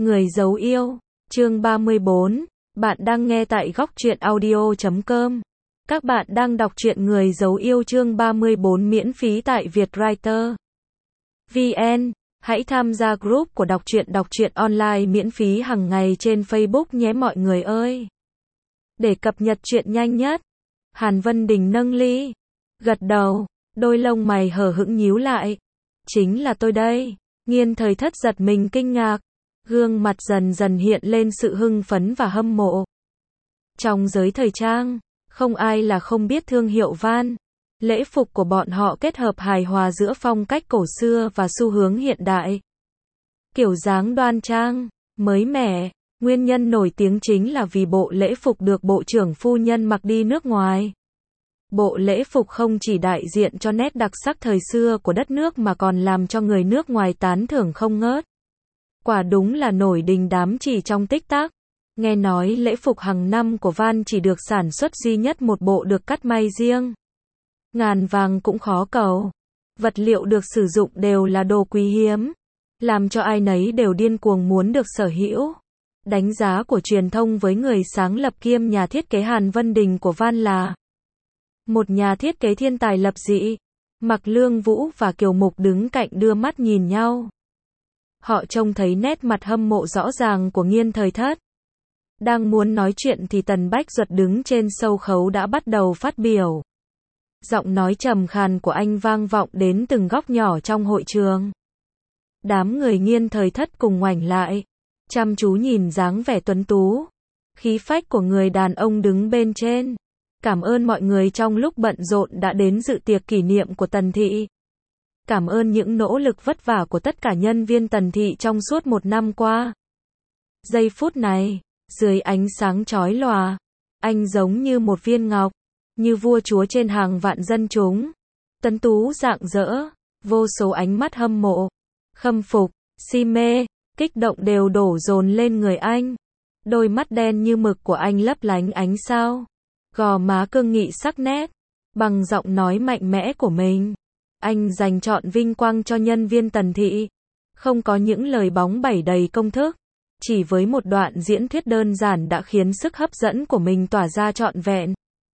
Người giấu yêu, chương 34, bạn đang nghe tại góc truyện audio.com. Các bạn đang đọc truyện Người giấu yêu chương 34 miễn phí tại Vietwriter VN. Hãy tham gia group của đọc truyện online miễn phí hàng ngày trên Facebook nhé mọi người ơi. Để cập nhật truyện nhanh nhất. Hàn Vân Đình nâng ly, gật đầu, đôi lông mày hở hững nhíu lại. Chính là tôi đây. Nghiên Thời Thất giật mình kinh ngạc, gương mặt dần dần hiện lên sự hưng phấn và hâm mộ. Trong giới thời trang, không ai là không biết thương hiệu Van. Lễ phục của bọn họ kết hợp hài hòa giữa phong cách cổ xưa và xu hướng hiện đại. Kiểu dáng đoan trang, mới mẻ, nguyên nhân nổi tiếng chính là vì bộ lễ phục được Bộ trưởng phu nhân mặc đi nước ngoài. Bộ lễ phục không chỉ đại diện cho nét đặc sắc thời xưa của đất nước mà còn làm cho người nước ngoài tán thưởng không ngớt. Quả đúng là nổi đình đám chỉ trong tích tắc. Nghe nói lễ phục hàng năm của Van chỉ được sản xuất duy nhất một bộ được cắt may riêng. Ngàn vàng cũng khó cầu. Vật liệu được sử dụng đều là đồ quý hiếm, làm cho ai nấy đều điên cuồng muốn được sở hữu. Đánh giá của truyền thông với người sáng lập kiêm nhà thiết kế Hàn Vân Đình của Van là một nhà thiết kế thiên tài lập dị. Mạc Lương Vũ và Kiều Mục đứng cạnh đưa mắt nhìn nhau. Họ trông thấy nét mặt hâm mộ rõ ràng của Nghiên Thời Thất. Đang muốn nói chuyện thì Tần Bách Duật đứng trên sâu khấu đã bắt đầu phát biểu. Giọng nói trầm khàn của anh vang vọng đến từng góc nhỏ trong hội trường. Đám người Nghiên Thời Thất cùng ngoảnh lại, chăm chú nhìn dáng vẻ tuấn tú, khí phách của người đàn ông đứng bên trên. Cảm ơn mọi người trong lúc bận rộn đã đến dự tiệc kỷ niệm của Tần Thị. Cảm ơn những nỗ lực vất vả của tất cả nhân viên Tần Thị trong suốt một năm qua. Giây phút này, dưới ánh sáng chói lòa, anh giống như một viên ngọc, như vua chúa trên hàng vạn dân chúng. Tuấn tú rạng rỡ, vô số ánh mắt hâm mộ, khâm phục, si mê, kích động đều đổ dồn lên người anh. Đôi mắt đen như mực của anh lấp lánh ánh sao, gò má cương nghị sắc nét. Bằng giọng nói mạnh mẽ của mình, anh dành trọn vinh quang cho nhân viên Tần Thị. Không có những lời bóng bẩy đầy công thức, chỉ với một đoạn diễn thuyết đơn giản đã khiến sức hấp dẫn của mình tỏa ra trọn vẹn.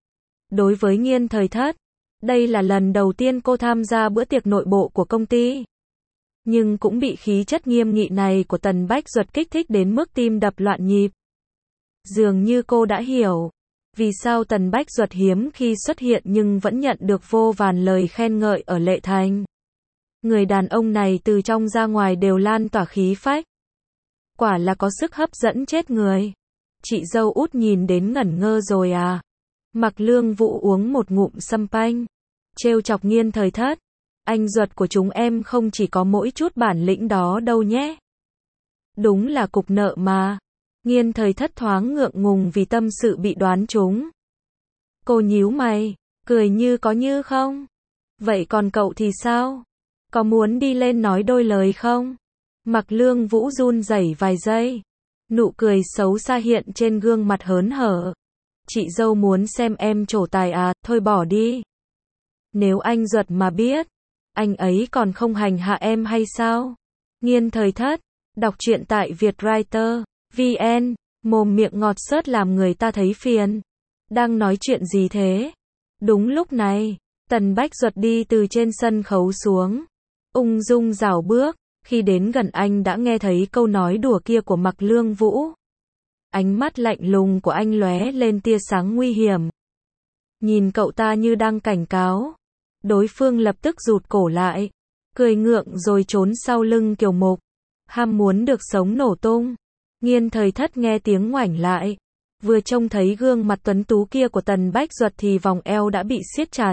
Đối với Nghiên Thời Thất, đây là lần đầu tiên cô tham gia bữa tiệc nội bộ của công ty. Nhưng cũng bị khí chất nghiêm nghị này của Tần Bách Duật kích thích đến mức tim đập loạn nhịp. Dường như cô đã hiểu vì sao Tần Bách Duật hiếm khi xuất hiện nhưng vẫn nhận được vô vàn lời khen ngợi ở Lệ Thành. Người đàn ông này từ trong ra ngoài đều lan tỏa khí phách. Quả là có sức hấp dẫn chết người. Chị dâu út nhìn đến ngẩn ngơ rồi à? Mạc Lương Vũ uống một ngụm sâm panh, trêu chọc Nghiên Thời Thất. Anh Duật của chúng em không chỉ có mỗi chút bản lĩnh đó đâu nhé. Đúng là cục nợ mà. Nghiên Thời Thất thoáng ngượng ngùng vì tâm sự bị đoán trúng. Cô nhíu mày, cười như có như không. Vậy còn cậu thì sao? Có muốn đi lên nói đôi lời không? Mạc Lương Vũ run rẩy vài giây. Nụ cười xấu xa hiện trên gương mặt hớn hở. Chị dâu muốn xem em trổ tài à, thôi bỏ đi. Nếu anh Duật mà biết, anh ấy còn không hành hạ em hay sao? Nghiên Thời Thất, đọc truyện tại Vietwriter VN, mồm miệng ngọt xớt làm người ta thấy phiền. Đang nói chuyện gì thế? Đúng lúc này, Tần Bách Duật đi từ trên sân khấu xuống, ung dung rảo bước. Khi đến gần anh đã nghe thấy câu nói đùa kia của Mạc Lương Vũ. Ánh mắt lạnh lùng của anh lóe lên tia sáng nguy hiểm. Nhìn cậu ta như đang cảnh cáo. Đối phương lập tức rụt cổ lại, cười ngượng rồi trốn sau lưng Kiều Mục. Ham muốn được sống nổ tung. Nghiên Thời Thất nghe tiếng ngoảnh lại, vừa trông thấy gương mặt tuấn tú kia của Tần Bách Duật thì vòng eo đã bị siết chặt.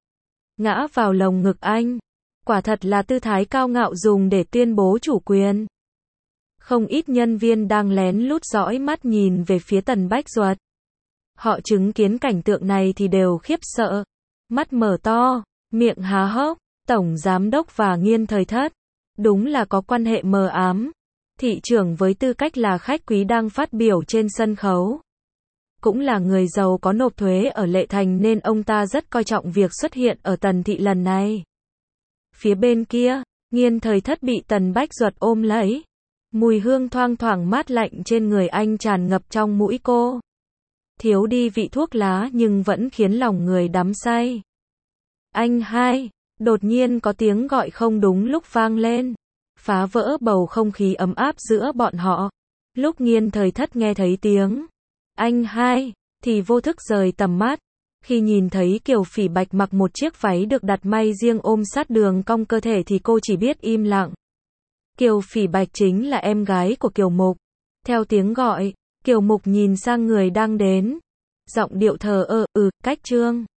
Ngã vào lồng ngực anh. Quả thật là tư thái cao ngạo dùng để tuyên bố chủ quyền. Không ít nhân viên đang lén lút dõi mắt nhìn về phía Tần Bách Duật. Họ chứng kiến cảnh tượng này thì đều khiếp sợ, mắt mở to, miệng há hốc. Tổng giám đốc và Nghiên Thời Thất đúng là có quan hệ mờ ám. Thị trưởng với tư cách là khách quý đang phát biểu trên sân khấu, cũng là người giàu có nộp thuế ở Lệ Thành nên ông ta rất coi trọng việc xuất hiện ở Tần Thị lần này. Phía bên kia, Nghiên Thời Thất bị Tần Bách Duật ôm lấy, Mùi hương thoang thoảng mát lạnh trên người anh tràn ngập trong mũi cô. Thiếu đi vị thuốc lá nhưng vẫn khiến lòng người đắm say. Anh hai, đột nhiên có tiếng gọi không đúng lúc vang lên, phá vỡ bầu không khí ấm áp giữa bọn họ. Lúc Nghiên Thời Thất nghe thấy tiếng anh hai, thì vô thức rời tầm mắt. Khi nhìn thấy Kiều Phỉ Bạch mặc một chiếc váy được đặt may riêng ôm sát đường cong cơ thể thì cô chỉ biết im lặng. Kiều Phỉ Bạch chính là em gái của Kiều Mục. Theo tiếng gọi, Kiều Mục nhìn sang người đang đến. Giọng điệu thờ ơ, cách Trương.